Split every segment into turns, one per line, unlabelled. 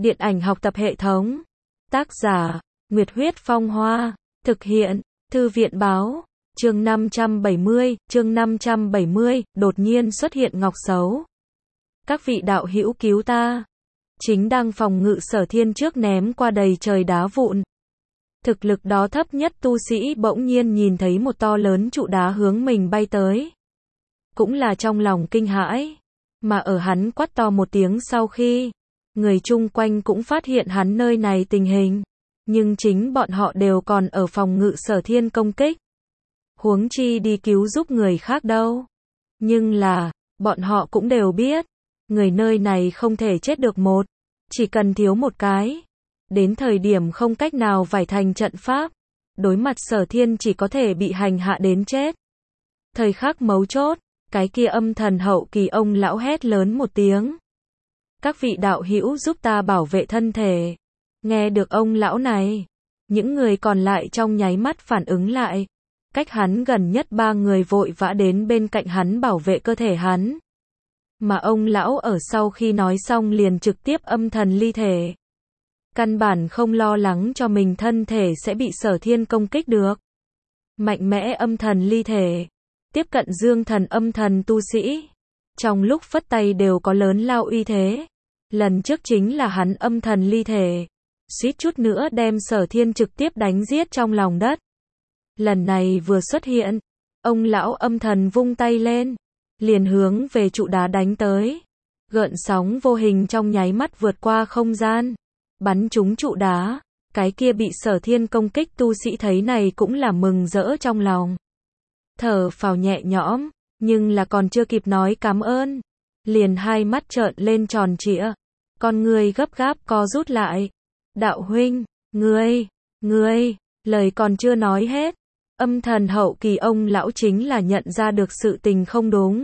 Điện ảnh học tập hệ thống. Tác giả, Nguyệt Huyết Phong Hoa. Thực hiện, Thư viện Báo. Chương 570, đột nhiên xuất hiện ngọc xấu. Các vị đạo hữu cứu ta. Chính đang phòng ngự Sở Thiên trước ném qua đầy trời đá vụn. Thực lực đó thấp nhất tu sĩ bỗng nhiên nhìn thấy một to lớn trụ đá hướng mình bay tới. Cũng là trong lòng kinh hãi. Mà ở hắn quát to một tiếng sau khi, người chung quanh cũng phát hiện hắn nơi này tình hình. Nhưng chính bọn họ đều còn ở phòng ngự Sở Thiên công kích. Huống chi đi cứu giúp người khác đâu. Nhưng là, bọn họ cũng đều biết. Người nơi này không thể chết được một. Chỉ cần thiếu một cái. Đến thời điểm không cách nào vải thành trận pháp. Đối mặt Sở Thiên chỉ có thể bị hành hạ đến chết. Thời khắc mấu chốt, cái kia âm thần hậu kỳ ông lão hét lớn một tiếng. Các vị đạo hữu giúp ta bảo vệ thân thể. Nghe được ông lão này, những người còn lại trong nháy mắt phản ứng lại. Cách hắn gần nhất ba người vội vã đến bên cạnh hắn bảo vệ cơ thể hắn. Mà ông lão ở sau khi nói xong liền trực tiếp âm thần ly thể. Căn bản không lo lắng cho mình thân thể sẽ bị Sở Thiên công kích được. Mạnh mẽ âm thần ly thể. Tiếp cận dương thần âm thần tu sĩ. Trong lúc phất tay đều có lớn lao uy thế. Lần trước chính là hắn âm thần ly thể. Suýt chút nữa đem Sở Thiên trực tiếp đánh giết trong lòng đất. Lần này vừa xuất hiện, ông lão âm thần vung tay lên, liền hướng về trụ đá đánh tới. Gợn sóng vô hình trong nháy mắt vượt qua không gian, bắn trúng trụ đá. Cái kia bị Sở Thiên công kích tu sĩ thấy này cũng là mừng rỡ trong lòng. Thở phào nhẹ nhõm, nhưng là còn chưa kịp nói cảm ơn. Liền hai mắt trợn lên tròn trịa, con người gấp gáp co rút lại. Đạo huynh, ngươi, lời còn chưa nói hết. Âm thần hậu kỳ ông lão chính là nhận ra được sự tình không đúng.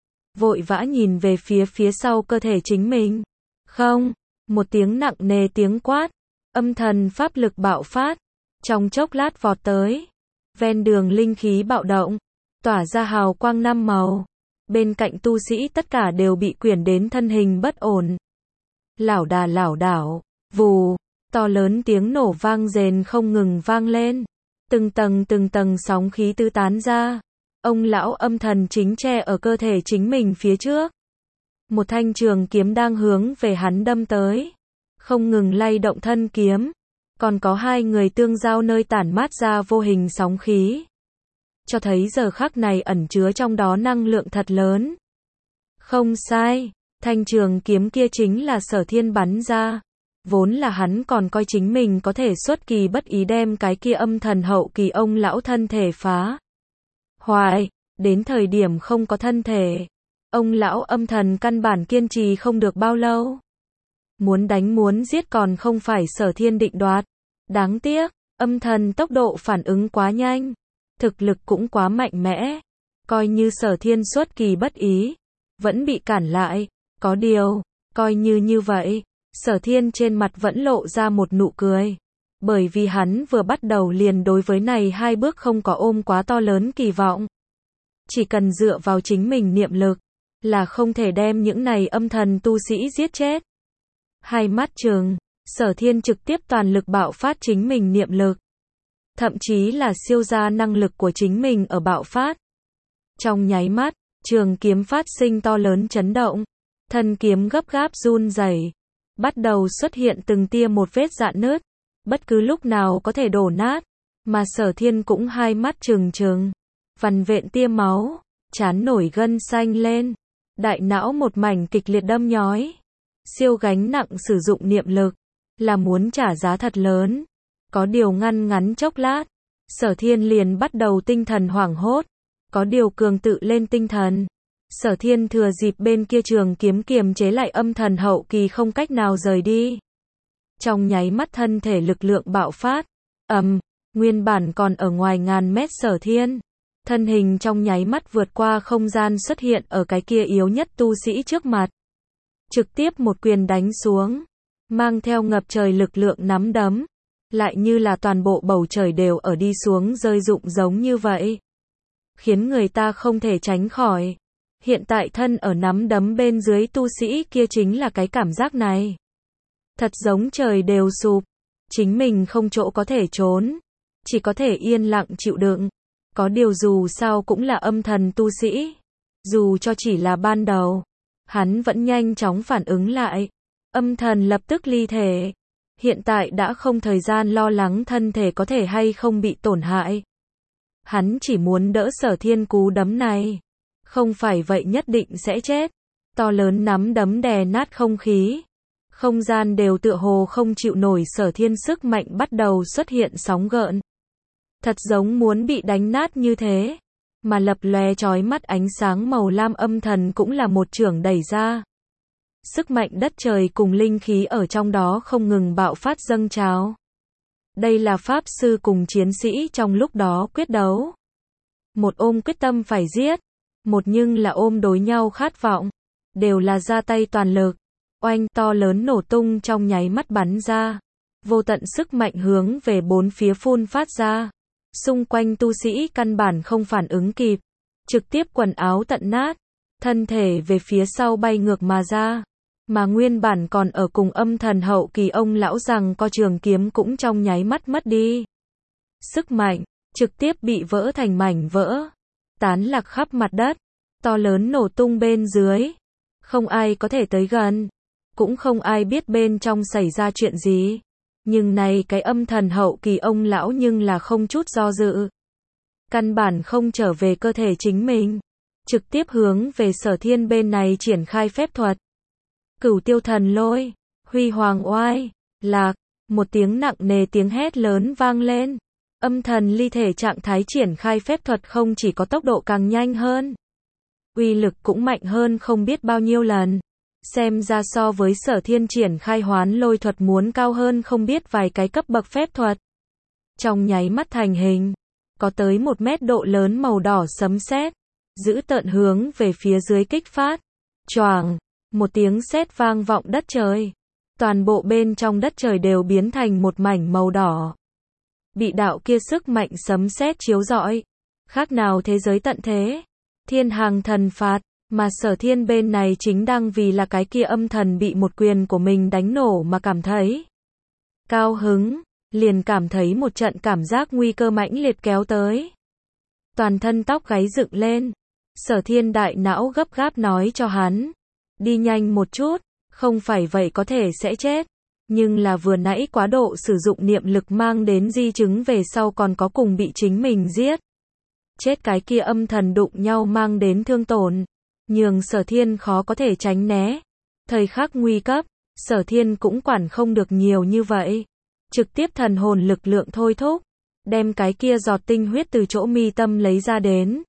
Vội vã nhìn về phía sau cơ thể chính mình. Không, một tiếng nặng nề tiếng quát. Âm thần pháp lực bạo phát. Trong chốc lát vọt tới. Ven đường linh khí bạo động. Tỏa ra hào quang năm màu. Bên cạnh tu sĩ tất cả đều bị quyển đến thân hình bất ổn. Lảo đảo, vù. To lớn tiếng nổ vang rền không ngừng vang lên. Từng tầng sóng khí tứ tán ra. Ông lão âm thần chính che ở cơ thể chính mình phía trước. Một thanh trường kiếm đang hướng về hắn đâm tới. Không ngừng lay động thân kiếm. Còn có hai người tương giao nơi tản mát ra vô hình sóng khí. Cho thấy giờ khắc này ẩn chứa trong đó năng lượng thật lớn. Không sai, thanh trường kiếm kia chính là Sở Thiên bắn ra. Vốn là hắn còn coi chính mình có thể xuất kỳ bất ý đem cái kia âm thần hậu kỳ ông lão thân thể phá hoại, đến thời điểm không có thân thể. Ông lão âm thần căn bản kiên trì không được bao lâu. Muốn đánh muốn giết còn không phải Sở Thiên định đoạt. Đáng tiếc, âm thần tốc độ phản ứng quá nhanh. Thực lực cũng quá mạnh mẽ. Coi như Sở Thiên xuất kỳ bất ý, vẫn bị cản lại. Có điều, coi như vậy. Sở Thiên trên mặt vẫn lộ ra một nụ cười. Bởi vì hắn vừa bắt đầu liền đối với này hai bước không có ôm quá to lớn kỳ vọng. Chỉ cần dựa vào chính mình niệm lực, là không thể đem những này âm thần tu sĩ giết chết. Hai mắt trừng, Sở Thiên trực tiếp toàn lực bạo phát chính mình niệm lực. Thậm chí là siêu ra năng lực của chính mình ở bạo phát. Trong nháy mắt, trường kiếm phát sinh to lớn chấn động. Thân kiếm gấp gáp run rẩy. Bắt đầu xuất hiện từng tia một vết rạn nứt, bất cứ lúc nào có thể đổ nát, mà Sở Thiên cũng hai mắt trừng, vằn vện tia máu, trán nổi gân xanh lên, đại não một mảnh kịch liệt đâm nhói. Siêu gánh nặng sử dụng niệm lực, là muốn trả giá thật lớn. Có điều ngắn chốc lát, Sở Thiên liền bắt đầu tinh thần hoảng hốt, có điều cường tự lên tinh thần. Sở Thiên thừa dịp bên kia trường kiếm kiềm chế lại âm thần hậu kỳ không cách nào rời đi. Trong nháy mắt thân thể lực lượng bạo phát. Nguyên bản còn ở ngoài ngàn mét Sở Thiên. Thân hình trong nháy mắt vượt qua không gian xuất hiện ở cái kia yếu nhất tu sĩ trước mặt. Trực tiếp một quyền đánh xuống. Mang theo ngập trời lực lượng nắm đấm. Lại như là toàn bộ bầu trời đều ở đi xuống rơi rụng giống như vậy. Khiến người ta không thể tránh khỏi. Hiện tại thân ở nắm đấm bên dưới tu sĩ kia chính là cái cảm giác này. Thật giống trời đều sụp. Chính mình không chỗ có thể trốn. Chỉ có thể yên lặng chịu đựng. Có điều dù sao cũng là âm thần tu sĩ. Dù cho chỉ là ban đầu. Hắn vẫn nhanh chóng phản ứng lại. Âm thần lập tức ly thể. Hiện tại đã không thời gian lo lắng thân thể có thể hay không bị tổn hại. Hắn chỉ muốn đỡ Sở Thiên cú đấm này. Không phải vậy nhất định sẽ chết. To lớn nắm đấm đè nát không khí. Không gian đều tựa hồ không chịu nổi Sở Thiên sức mạnh bắt đầu xuất hiện sóng gợn. Thật giống muốn bị đánh nát như thế. Mà lập lòe chói mắt ánh sáng màu lam âm thần cũng là một chưởng đẩy ra. Sức mạnh đất trời cùng linh khí ở trong đó không ngừng bạo phát dâng trào. Đây là pháp sư cùng chiến sĩ trong lúc đó quyết đấu. Một ôm quyết tâm phải giết, một nhưng là ôm đối nhau khát vọng, đều là ra tay toàn lực. Oanh, to lớn nổ tung trong nháy mắt bắn ra, vô tận sức mạnh hướng về bốn phía phun phát ra. Xung quanh tu sĩ căn bản không phản ứng kịp, trực tiếp quần áo tận nát, thân thể về phía sau bay ngược mà ra. Mà nguyên bản còn ở cùng âm thần hậu kỳ ông lão rằng co trường kiếm cũng trong nháy mắt mất đi. Sức mạnh, trực tiếp bị vỡ thành mảnh vỡ, tán lạc khắp mặt đất, to lớn nổ tung bên dưới. Không ai có thể tới gần, cũng không ai biết bên trong xảy ra chuyện gì. Nhưng này cái âm thần hậu kỳ ông lão nhưng là không chút do dự. Căn bản không trở về cơ thể chính mình, trực tiếp hướng về Sở Thiên bên này triển khai phép thuật. Cửu tiêu thần lôi, huy hoàng oai, lạc, một tiếng nặng nề tiếng hét lớn vang lên. Âm thần ly thể trạng thái triển khai phép thuật không chỉ có tốc độ càng nhanh hơn, uy lực cũng mạnh hơn không biết bao nhiêu lần. Xem ra so với Sở Thiên triển khai hoán lôi thuật muốn cao hơn không biết vài cái cấp bậc phép thuật. Trong nháy mắt thành hình, có tới 1 mét độ lớn màu đỏ sấm sét, dữ tợn hướng về phía dưới kích phát. Choàng, một tiếng sét vang vọng đất trời. Toàn bộ bên trong đất trời đều biến thành một mảnh màu đỏ. Bị đạo kia sức mạnh sấm sét chiếu rọi, khác nào thế giới tận thế. Thiên hàng thần phạt, mà Sở Thiên bên này chính đang vì là cái kia âm thần bị một quyền của mình đánh nổ mà cảm thấy cao hứng, liền cảm thấy một trận cảm giác nguy cơ mãnh liệt kéo tới. Toàn thân tóc gáy dựng lên, Sở Thiên đại não gấp gáp nói cho hắn, đi nhanh một chút, không phải vậy có thể sẽ chết. Nhưng là vừa nãy quá độ sử dụng niệm lực mang đến di chứng về sau còn có cùng bị chính mình giết. Chết cái kia âm thần đụng nhau mang đến thương tổn, nhường Sở Thiên khó có thể tránh né. Thời khắc nguy cấp, Sở Thiên cũng quản không được nhiều như vậy. Trực tiếp thần hồn lực lượng thôi thúc, đem cái kia giọt tinh huyết từ chỗ mi tâm lấy ra đến.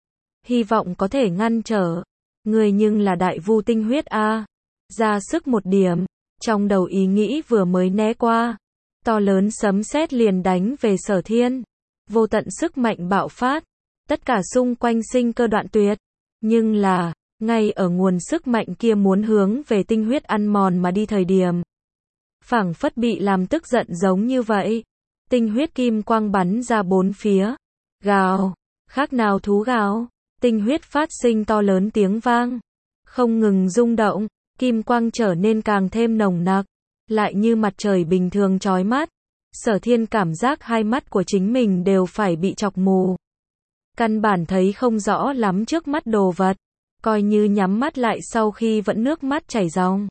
Hy vọng có thể ngăn trở. Người nhưng là đại vu tinh huyết a, ra sức một điểm. Trong đầu ý nghĩ vừa mới né qua, to lớn sấm sét liền đánh về Sở Thiên. Vô tận sức mạnh bạo phát, tất cả xung quanh sinh cơ đoạn tuyệt. Nhưng là, ngay ở nguồn sức mạnh kia muốn hướng về tinh huyết ăn mòn mà đi thời điểm, phảng phất bị làm tức giận giống như vậy. Tinh huyết kim quang bắn ra bốn phía. Gào, khác nào thú gào. Tinh huyết phát sinh to lớn tiếng vang, không ngừng rung động. Kim quang trở nên càng thêm nồng nặc, lại như mặt trời bình thường chói mắt. Sở Thiên cảm giác hai mắt của chính mình đều phải bị chọc mù. Căn bản thấy không rõ lắm trước mắt đồ vật, coi như nhắm mắt lại sau khi vẫn nước mắt chảy ròng.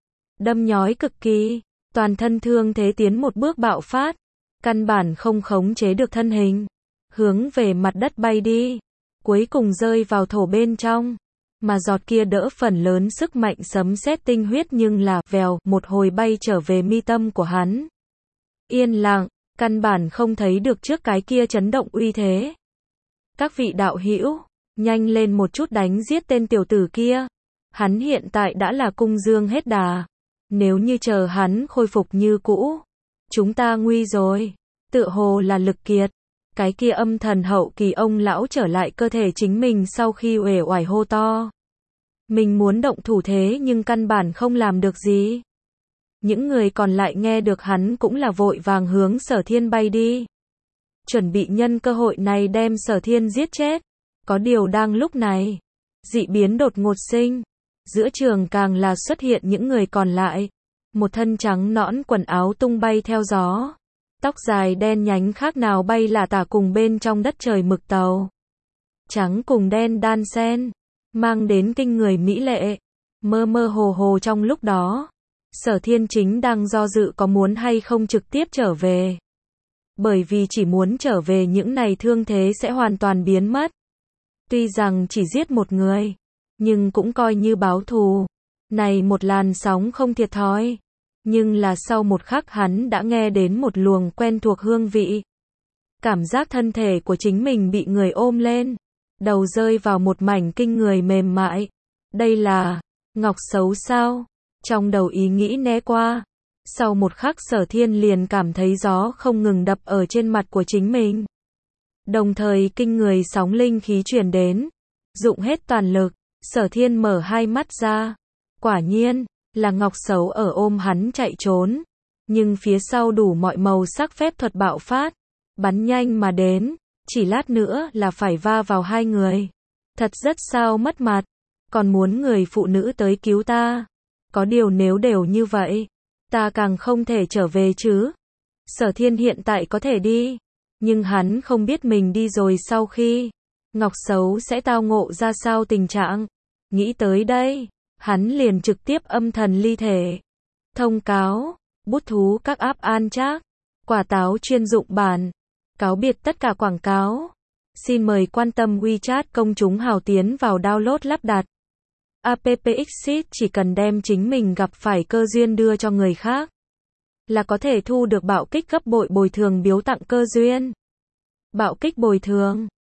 Đâm nhói cực kỳ, toàn thân thương thế tiến một bước bạo phát, căn bản không khống chế được thân hình, hướng về mặt đất bay đi, cuối cùng rơi vào thổ bên trong. Mà giọt kia đỡ phần lớn sức mạnh sấm sét tinh huyết nhưng là vèo một hồi bay trở về mi tâm của hắn. Yên lặng, căn bản không thấy được trước cái kia chấn động uy thế. Các vị đạo hữu, nhanh lên một chút đánh giết tên tiểu tử kia. Hắn hiện tại đã là cung dương hết đà. Nếu như chờ hắn khôi phục như cũ, chúng ta nguy rồi. Tựa hồ là lực kiệt. Cái kia âm thần hậu kỳ ông lão trở lại cơ thể chính mình sau khi uể oải hô to. Mình muốn động thủ thế nhưng căn bản không làm được gì. Những người còn lại nghe được hắn cũng là vội vàng hướng Sở Thiên bay đi. Chuẩn bị nhân cơ hội này đem Sở Thiên giết chết. Có điều đang lúc này, dị biến đột ngột sinh. Giữa trường càng là xuất hiện những người còn lại. một thân trắng nõn quần áo tung bay theo gió. Tóc dài đen nhánh khác nào bay lả tả cùng bên trong đất trời mực tàu. Trắng cùng đen đan xen, mang đến kinh người mỹ lệ. Mơ mơ hồ hồ trong lúc đó, Sở Thiên chính đang do dự có muốn hay không trực tiếp trở về. Bởi vì chỉ muốn trở về những này thương thế sẽ hoàn toàn biến mất. Tuy rằng chỉ giết một người, nhưng cũng coi như báo thù. Này một làn sóng không thiệt thòi. Nhưng là sau một khắc hắn đã nghe đến một luồng quen thuộc hương vị. Cảm giác thân thể của chính mình bị người ôm lên. Đầu rơi vào một mảnh kinh người mềm mại. Đây là Ngọc Xấu sao? Trong đầu ý nghĩ né qua. Sau một khắc Sở Thiên liền cảm thấy gió không ngừng đập ở trên mặt của chính mình. Đồng thời kinh người sóng linh khí truyền đến. Dụng hết toàn lực, Sở Thiên mở hai mắt ra. Quả nhiên, là Ngọc Xấu ở ôm hắn chạy trốn. Nhưng phía sau đủ mọi màu sắc phép thuật bạo phát. Bắn nhanh mà đến, chỉ lát nữa là phải va vào hai người. Thật rất sao mất mặt, còn muốn người phụ nữ tới cứu ta. Có điều nếu đều như vậy, ta càng không thể trở về chứ. Sở Thiên hiện tại có thể đi, nhưng hắn không biết mình đi rồi sau khi Ngọc Xấu sẽ tao ngộ ra sao tình trạng. Nghĩ tới đây, hắn liền trực tiếp âm thần ly thể. Thông cáo, bút thú các app an trác, quả táo chuyên dụng bản. Cáo biệt tất cả quảng cáo. Xin mời quan tâm WeChat công chúng hào tiến vào download lắp đặt. App Exit chỉ cần đem chính mình gặp phải cơ duyên đưa cho người khác, là có thể thu được bạo kích gấp bội bồi thường biếu tặng cơ duyên. Bạo kích bồi thường